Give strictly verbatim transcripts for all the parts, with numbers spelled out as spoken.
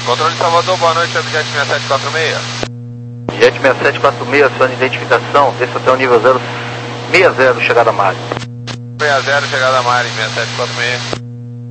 Controle de Salvador, boa noite, é do Jet seis sete quatro seis. Jet seis sete quatro seis, sua identificação, desça até o nível zero sessenta, chegada a Mari. sessenta, chegada a Mari, seis sete quatro seis.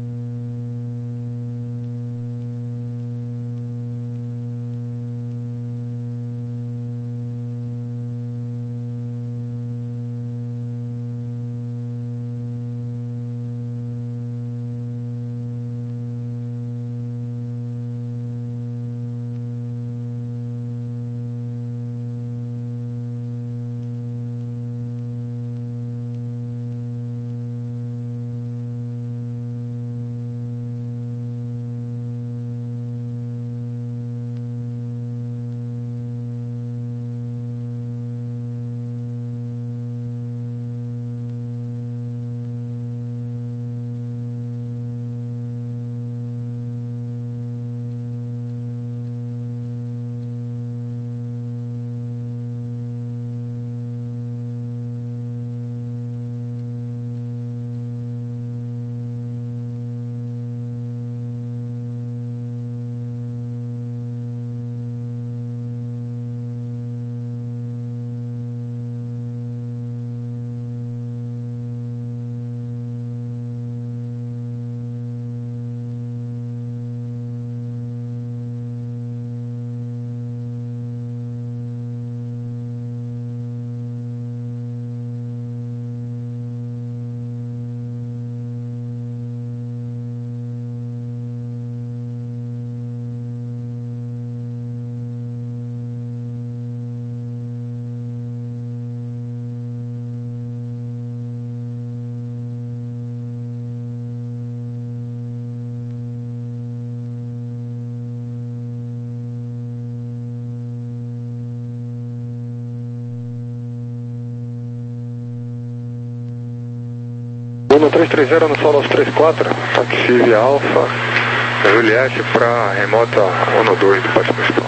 Bruno três três zero no Solos trinta e quatro, táxi via Alfa, Juliette para remota um dois do pátio principal.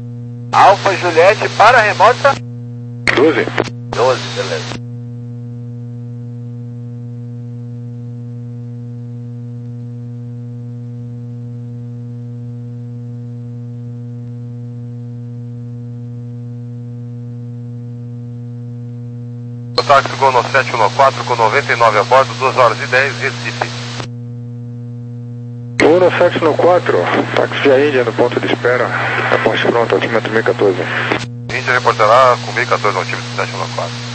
Alfa Juliette para remota? doze. doze, beleza. O táxi Gol no sete um quatro com noventa e nove a bordo, duas horas e dez, Recife. Gol no sete um quatro, táxi via Índia no ponto de espera, aposte pronto, altímetro mil e quatorze. Índia reportará com mil e quatorze, altímetro sete um quatro.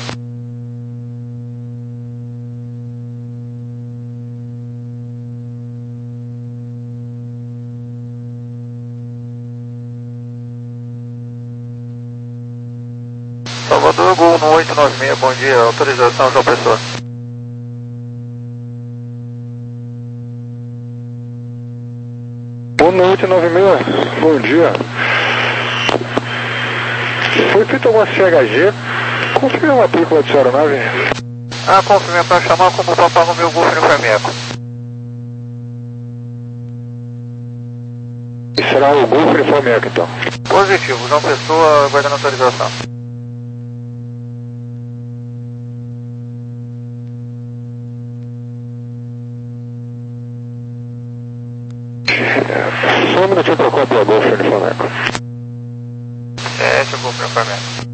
Salvador, Gol no oito nove seis, bom dia, autorização João Pessoa. Gol no oito nove seis, bom dia. Foi feita alguma C H G? Confirma a matrícula de sua aeronave. Ah, confirma para chamar como papá no meu Golf Infermeco. E será o Golf Infermeco então. Positivo, João Pessoa, aguardando autorização. Só um minutinho para copiar o Golf Infermeco. sete, Golf Infermeco.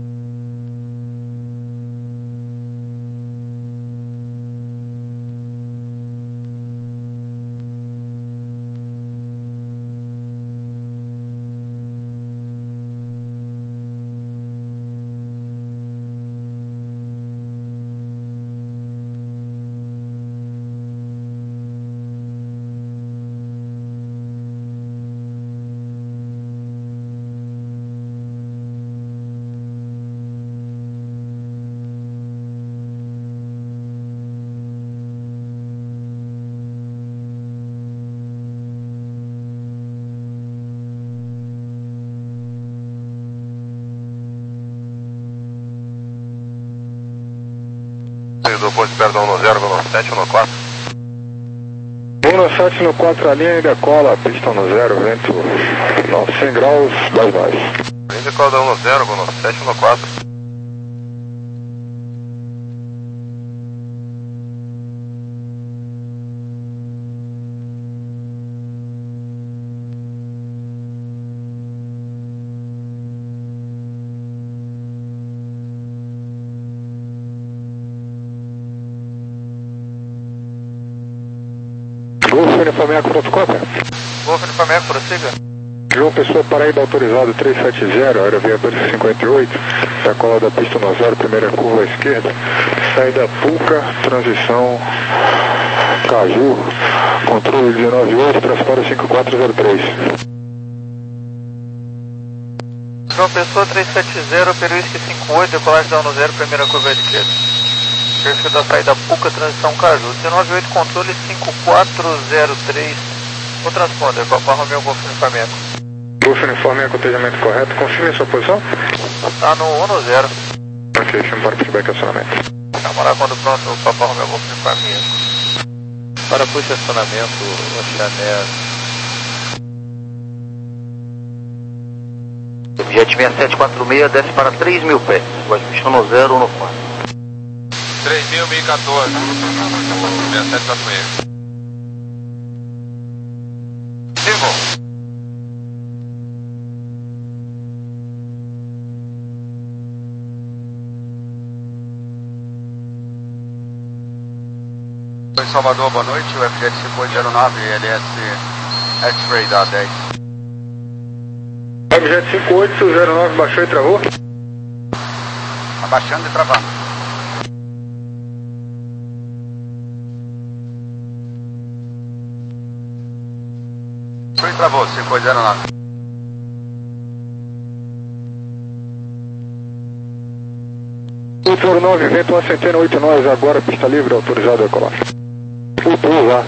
Do ponto de espera do um zero, no sete um quatro. um sete no quatro, a linha ainda cola, pista no zero, vento cem graus, dez nós. Ainda cola da um zero, no sete um quatro. Uniforme Eco, protocópio. Golf Uniforme Eco, prossiga. João Pessoa, Paraíba, autorizado trezentos e setenta, aeroviador cinquenta e oito, decola da pista no zero, primeira curva à esquerda, saída Puca, transição Caju, controle dezenove oito, transparo cinco quatro zero três. João Pessoa, trezentos e setenta, Peruísque cinquenta e oito, decolagem da um zero, primeira curva à esquerda. Perfil da saída Puca, transição Caju, dezenove oito, controle cinco quatro zero três, o transponder, Papa Romeo Golf Uniforme Eco. Golf Uniforme Eco, atendimento correto, confirme a sua posição? Está no um zero. Ok, chamo para pushback acionamento. Camarada, quando pronto, o Papa Romeo Golf Uniforme Eco. Para push acionamento, Oceanésia. Jet seis sete quatro seis desce para três mil pés. Guarda pista no zero no quatro. três mil, mil e quatorze. seis sete quatro seis. Vivo. Oi, Salvador, boa noite. O F J cinco oito zero nove, L S X-Ray da dez. F J cinco oito zero nove, baixou e travou? Abaixando e travando. Baixou e travou, cinco oito zero nove. oito zero nove, vento a centena oito nove, agora pista livre, autorizado a decolar. Ultrou lá.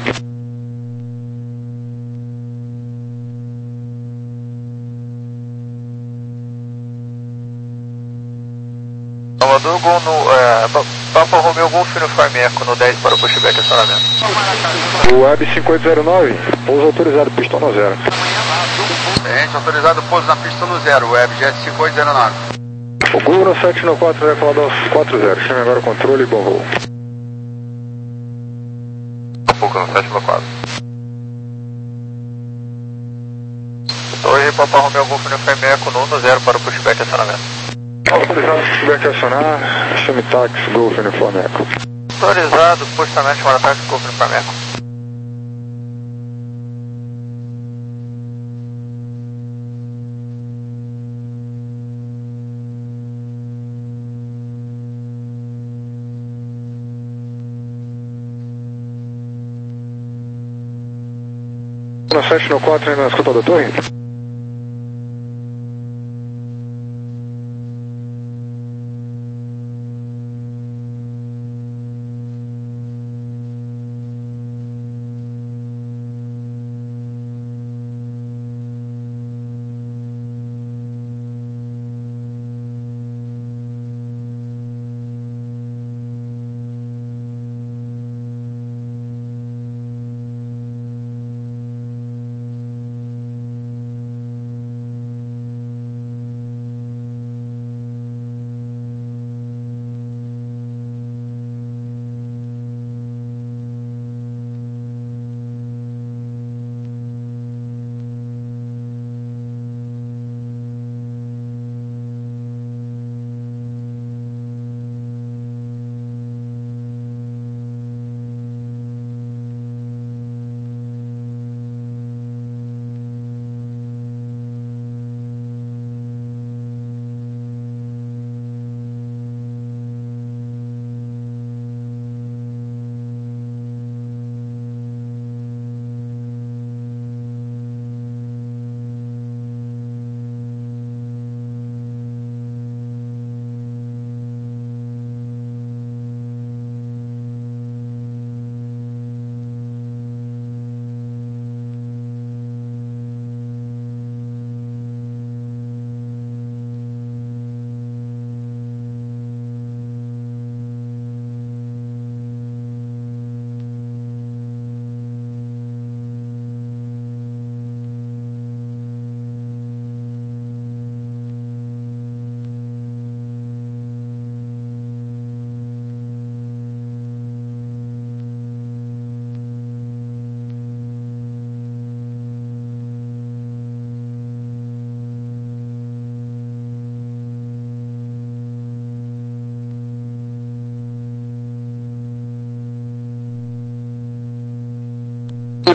Salvador, gol no. É, Papa Romeo Golf Uniforme Eco no dez para o pushback acionamento. O Web cinco oito zero nove, pouso autorizado, pistão no zero. Gente, autorizado pouso na pista no zero, Web Jet cinco oito zero nove. O Google no sete no quatro vai falar dos quatro zero, chame agora o controle e bom voo. Puca no sete quatro. Torre Papa Romeo Golf Uniforme Eco no um zero para o pushback acionamento. Autorizado, pushback acionar, chame táxi, Golf Uniforme Eco. Autorizado, postamento para táxi Golf Uniforme Eco. No sete no quatro, ainda na escuta da torre?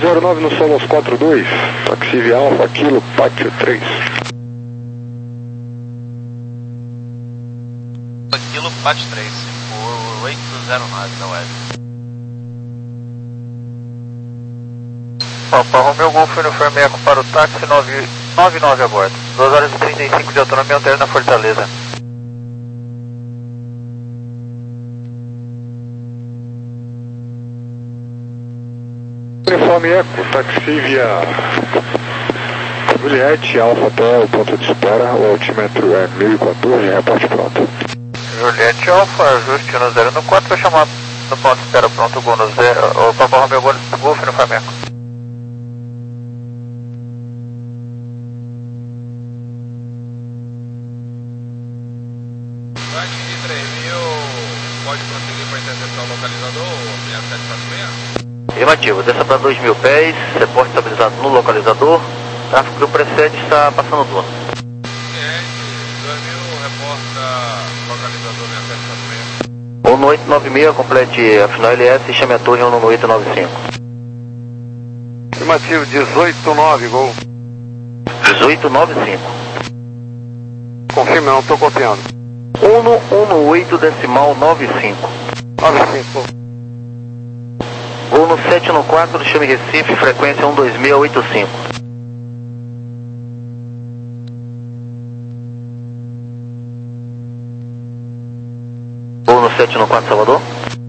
zero nove no Solos quatro dois, táxi via Alfa, Kilo, Pátio três. Kilo, Pátio três, por oito zero nove da web. Papa Romeo Golf Uniforme Eco para o táxi nove nove a bordo. duas horas e trinta e cinco de autonomia alterna Fortaleza. Uniforme Eco, táxi via Juliette, Alfa até o ponto de espera, o altímetro é mil e quatorze, reporte pronto. Juliette Alfa, ajuste no zero no quatro, vai chamar no ponto de espera pronto, Gol no zero, o Papa Romeo Golf Uniforme Eco. de três mil, pode prosseguir para interceptar o localizador, seis sete quatro seis? Afirmativo, desça para dois mil pés, reporte estabilizado no localizador, tráfego que o precede está passando turno. dois mil, reporta localizador seis sete quatro seis. um no oito nove seis, complete a final L S e chame a torre um no oito nove cinco. Afirmativo, dezoito nove, Gol. dezoito nove cinco. Confirme, não estou copiando. um no um no oito decimal nove cinco. nove cinco. Voo no sete no quatro, chame Recife, frequência um dois seis oito cinco. Voo no sete no quatro, Salvador.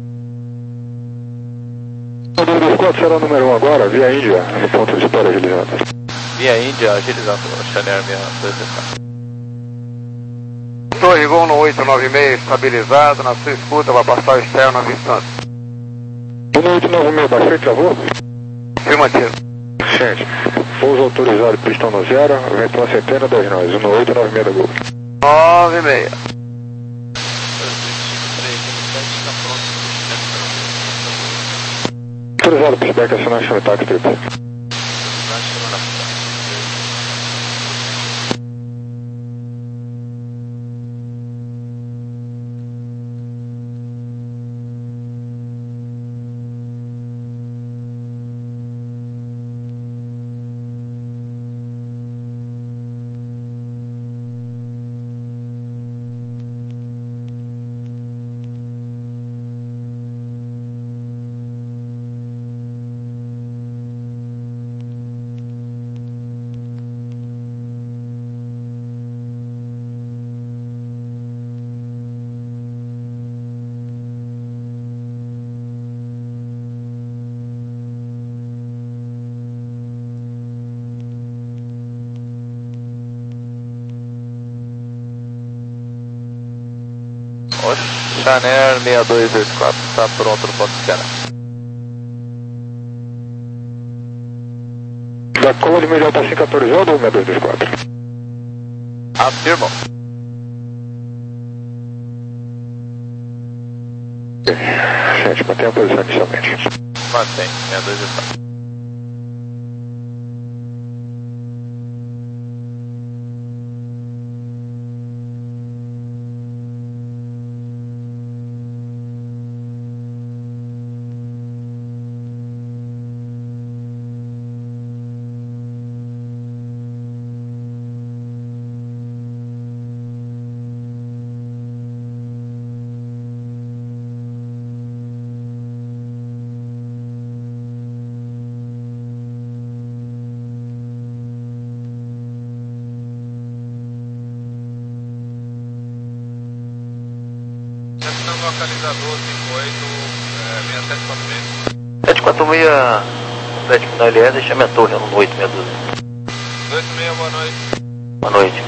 O dois dois quatro será o número um agora, via Índia, no ponto de espera agilizado. Via Índia, agilizado, Chanel seis dois quatro. Torre Gol no oito nove seis, estabilizado, na sua escuta, vai passar o externo à distância. um oito nove seis, baixei, travou? Afirmativo. Gente, pouso autorizado, pistão no zero, vento uma centena, dois nós, um oito nove seis da Gol. nove seis. Autorizado, pushback, acionar, chame táxi, triple. Chanel seis dois dois quatro, está pronto no ponto de espera. Da Code melhor para cinco autorizado ou seis dois dois quatro? Afirmo. Gente, mantém a posição inicialmente. Mantém, seis dois dois quatro. Localizador cinco oito, seis sete quatro seis. sete quatro seis, complete final L S e chame a torre um no oito seis dois. dois seis, boa noite. Boa noite.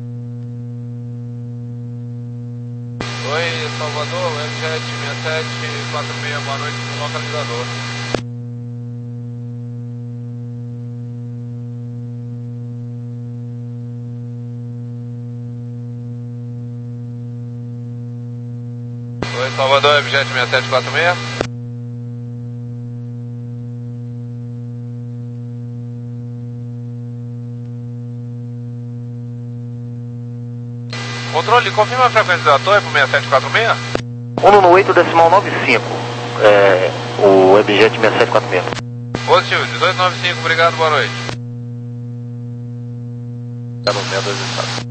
Oi, Salvador, M sete seis sete quatro seis, boa noite no localizador. Oi, Salvador, M sete seis sete quatro seis. Controle, confirma a frequência da torre para seis sete quatro seis. um no oito decimal nove cinco. É, o Webjet seis sete quatro seis. Positivo, dezoito noventa e cinco, obrigado, boa noite. Tá no sessenta e dois estado.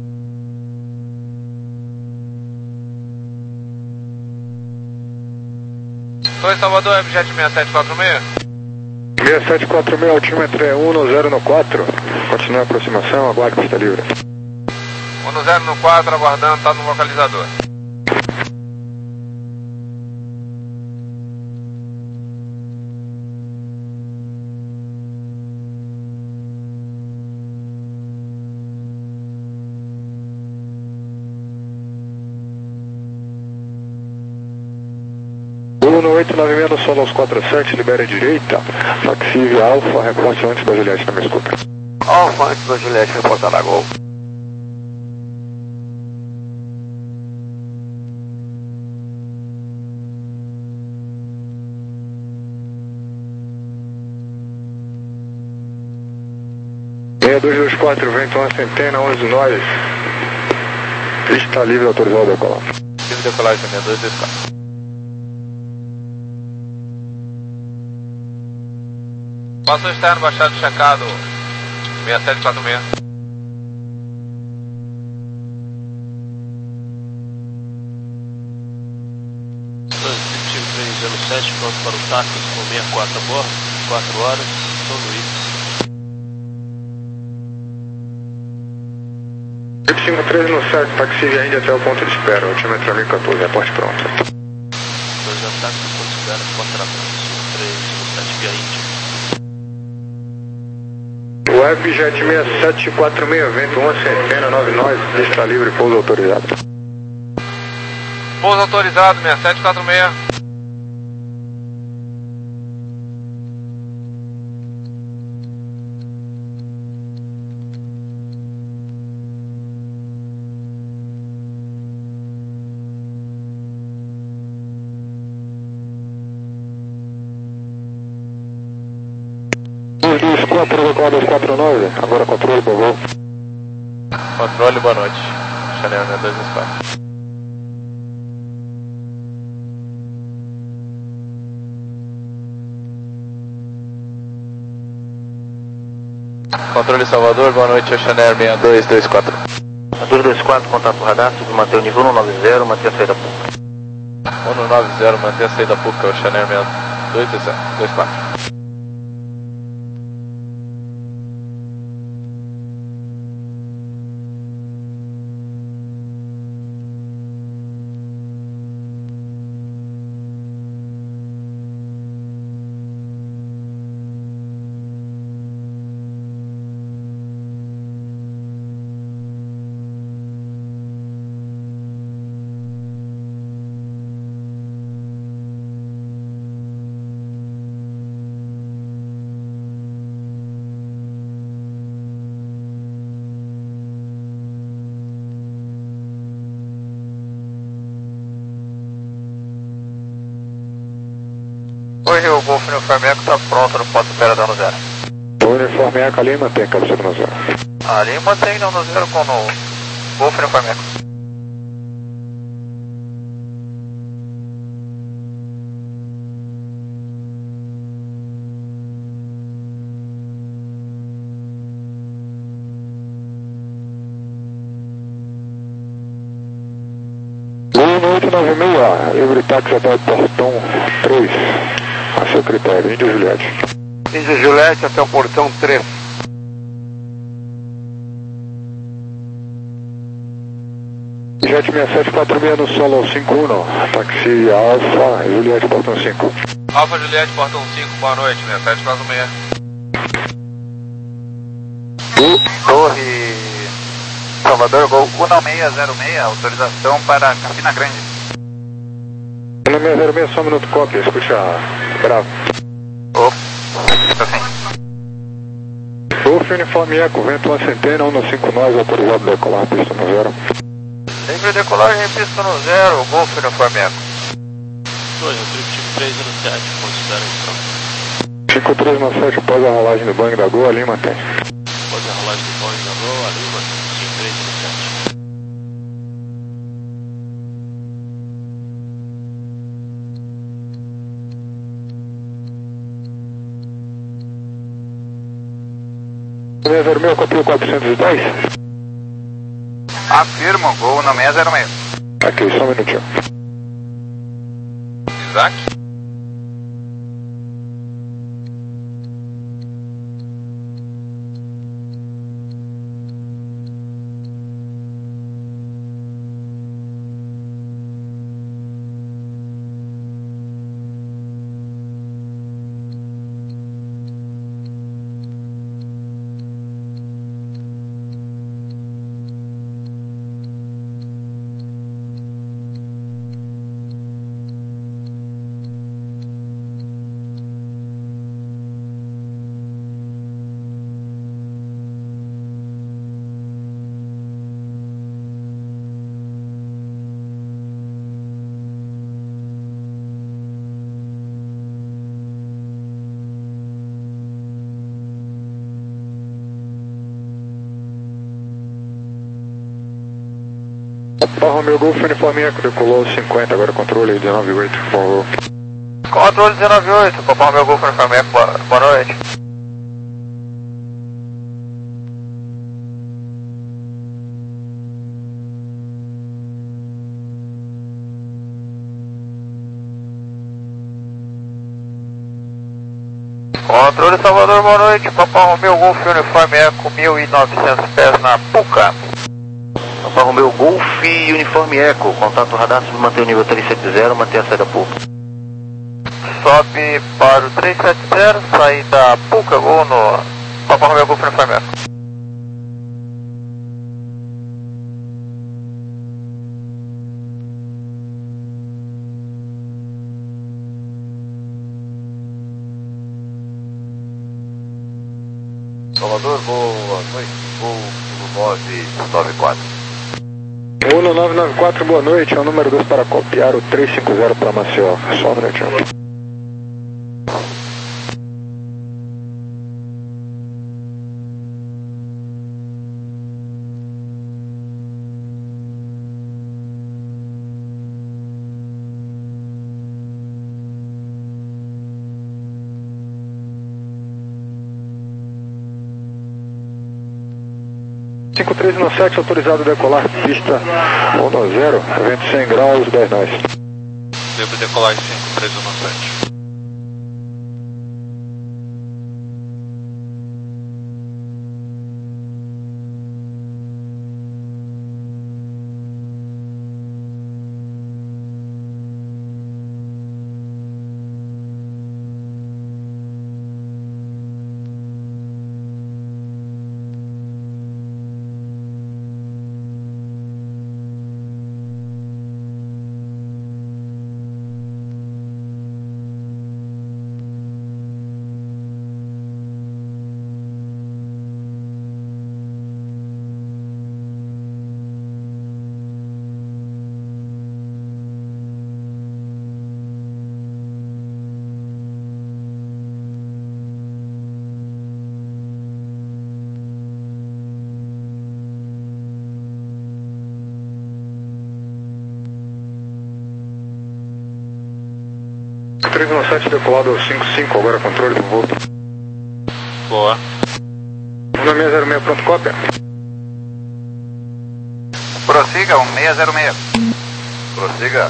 Estou em Salvador, Webjet sessenta e sete quarenta e seis. sessenta e sete quarenta e seis, altímetro é um no zero no quatro. Continua a aproximação, aguarde pista livre. um no zero no quatro, aguardando, está no localizador. um no oito nove seis no solo aos quatro sete, libera a direita. Taxi Alfa, reporte antes da Juliette, não me escuta. Alfa antes da Juliette, reportar na Gol. seis dois dois quatro, vento uma centena, onze nós. Pista livre, autorizado a decolar. Livre decolagem seis dois dois quatro. Passo externo, baixado checado, sessenta e sete quarenta e seis. Transitivo três zero sete, pronto para o táxi com sessenta e quatro a bordo, quatro horas, São Luís. cinco três no sete, taxi Índia até o ponto de espera, altímetro mil e quatorze, reporte pronto. Dois ataques, ponto de espera, porta-aviões, cinco três no sete, via Índia. Webjet sessenta e sete quarenta e seis, vento uma centena, nove nós, pista livre, pouso autorizado. Pouso autorizado, sessenta e sete quarenta e seis. dois dois quatro, decolar dois quatro nove, agora controle, por favor. Controle, boa noite. Chanel sessenta e dois quatro. Controle Salvador, boa noite, Chanel sessenta e dois dois quatro. dois dois quatro, contato radar, submantém o nível um nove zero, mantém a saída PUCA. um nove zero, mantém a saída PUCA, o Chanel sessenta e dois dois quatro. Hoje o Golf Uniforme Eco está pronto no ponto de espera dando zero. O uniforme Eco ali mantém cabeça no zero. Ali mantém dando zero com o Golf Uniforme Eco. um oito nove seis, livre táxi até o portão três, a seu critério, Índia Juliette. Índia Juliette até o portão três. Jet sessenta e sete quarenta e seis no solo ao cinco um, taxi Alfa, Juliette, portão cinco. Alfa Juliette, portão cinco, boa noite, sessenta e sete quarenta e seis. Torre Salvador, Gol um seis zero seis, autorização para Campina Grande. um seis zero seis, só um minuto, cópia, escuta, bravo. Opa, está sim. Golf Uniforme Eco, vento uma centena, um no cinco nós, autorizado a decolar, pista no zero. Livre decolagem, pista no zero, Golf Uniforme Eco. Dois, o triptico três zero sete, ponto de espera em pronto. cinco três no sete, após a rolagem do banho da Gol, ali mantém. Após a rolagem do Boeing da Gol, ali, cinco três zero sete. zero seis, copiou quatrocentos e dez. Afirmo, Gol no seis zero seis. Aqui, só um minutinho. Isaac? Papa Romeo Golf, uniforme Eco, decolou cinquenta, agora controle dezenove oito, por favor. Controle dezenove oito, Papa Romeo Golf, uniforme Eco, boa, boa noite. Controle Salvador, boa noite, Papa Romeo Golf, uniforme Eco, mil e novecentos pés na Puca. Papa Romeo Golf e uniforme Eco, contato radar, manter o nível trezentos e setenta, manter a saída Puca. Sobe para o trezentos e setenta, saída Puca, Gol no Papa Romeo Golf, uniforme Eco. Salvador, boa noite. Voo nove nove quatro. Voo no nove nove quatro, boa noite, é o número dois para copiar o trezentos e cinquenta para Maceió. Só um minutinho. cinco três um sete, autorizado a decolar, pista um zero, vento cem graus, dez nós. Devo decolar cinco três um sete. três um sete, decolado ao cinco cinco, agora controle do voo. Boa. um seis zero seis, pronto, cópia. Prossiga, um seis zero seis. Prossiga.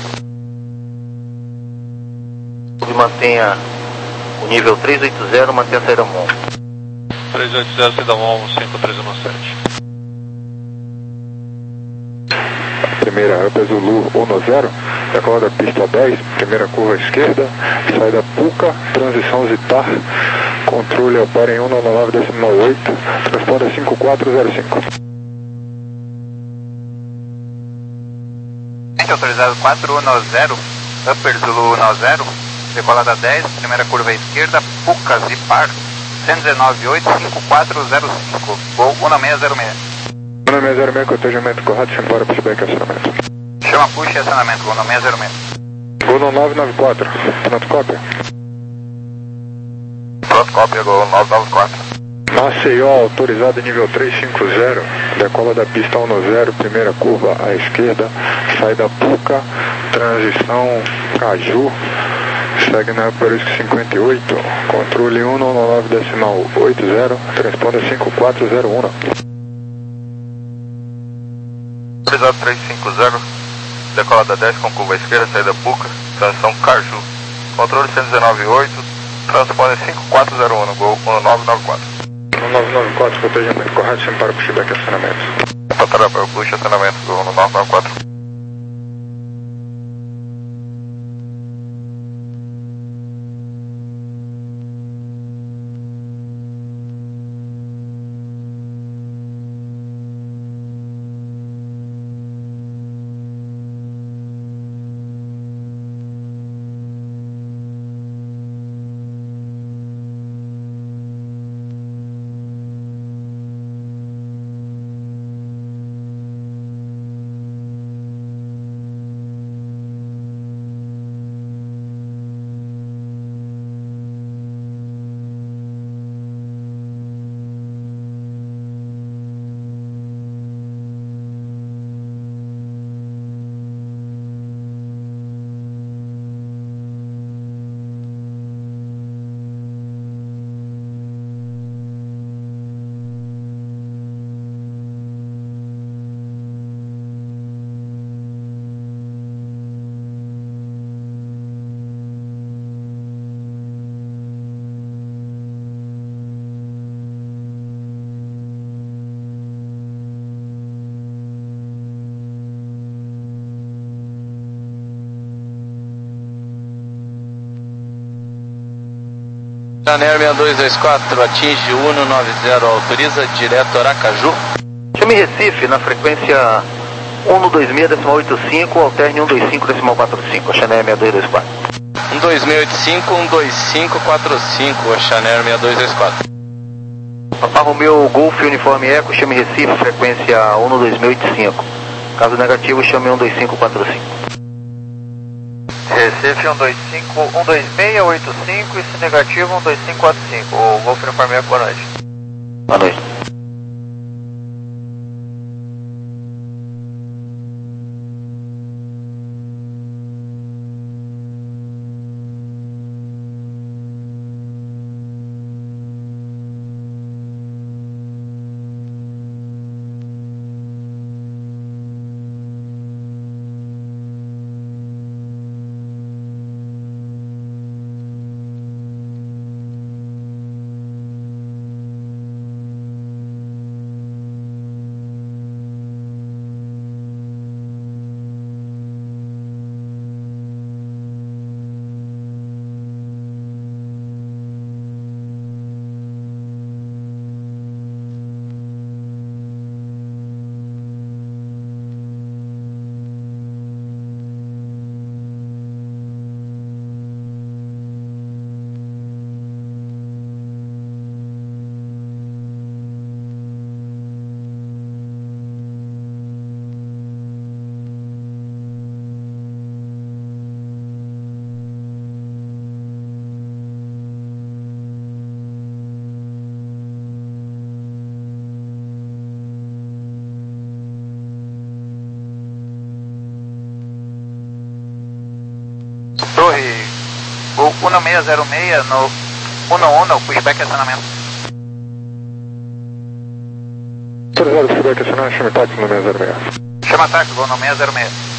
Mantenha o nível trezentos e oitenta, mantenha a saída MON. trezentos e oitenta, saída MON, cinco três um sete. Primeira rampa Zulu um zero, decola da pista dez, primeira curva à esquerda, saída Puca, transição Zitar, controle opera em um nove nove decimal oito, transponder cinco quatro zero cinco. Autorizado quatro um zero, Upper Zulu um zero, decolada dez, primeira curva à esquerda, Puca Zipar, cento e dezenove oito, cinco quatro zero cinco, Gol um seis zero seis. um seis zero seis, cotejamento correto, simbora, pushback, acionamento. Chama push e acionamento, Gol no seis zero seis. Gol no nove nove quatro, pronto, cópia. Pronto, cópia, Gol nove nove quatro. Maceió, autorizado nível trezentos e cinquenta, decola da pista um zero, primeira curva à esquerda, saída Puca, transição Caju, segue na Peruísque cinquenta e oito, controle um nove nove decimal oito zero, responda cinco quatro zero um. Autorizado três cinco zero, decolada dez com curva esquerda, saída Puca, transição Caju. Controle cento e dezenove oito, transponder cinco quatro zero um, Gol um nove nove quatro. um nove nove quatro, cotejamento correto, sem para pushback acionamento. Patrulha para o push, acionamento do um nove nove quatro. Channel seis dois dois quatro, atinge um nove zero, autoriza direto Aracaju. Chame Recife na frequência um dois seis decimal oito cinco, alterne um dois cinco decimal quatro cinco, Channel seis dois dois quatro. um dois seis oito cinco, um dois cinco quatro cinco, Channel seis dois dois quatro. Papa Romeu Golf Uniforme Eco, chame Recife, frequência um dois seis oito cinco. Caso negativo, chame um dois cinco quatro cinco. Recife um dois cinco, um dois seis oito cinco e se negativo um dois cinco quatro cinco. O Golf Uniforme Eco, boa noite. Boa noite. Torre, o um seis zero seis no um um, pushback acionamento. Autorizado pushback acionamento, chame táxi no seis zero seis. Chama táxi, vou no seis zero seis.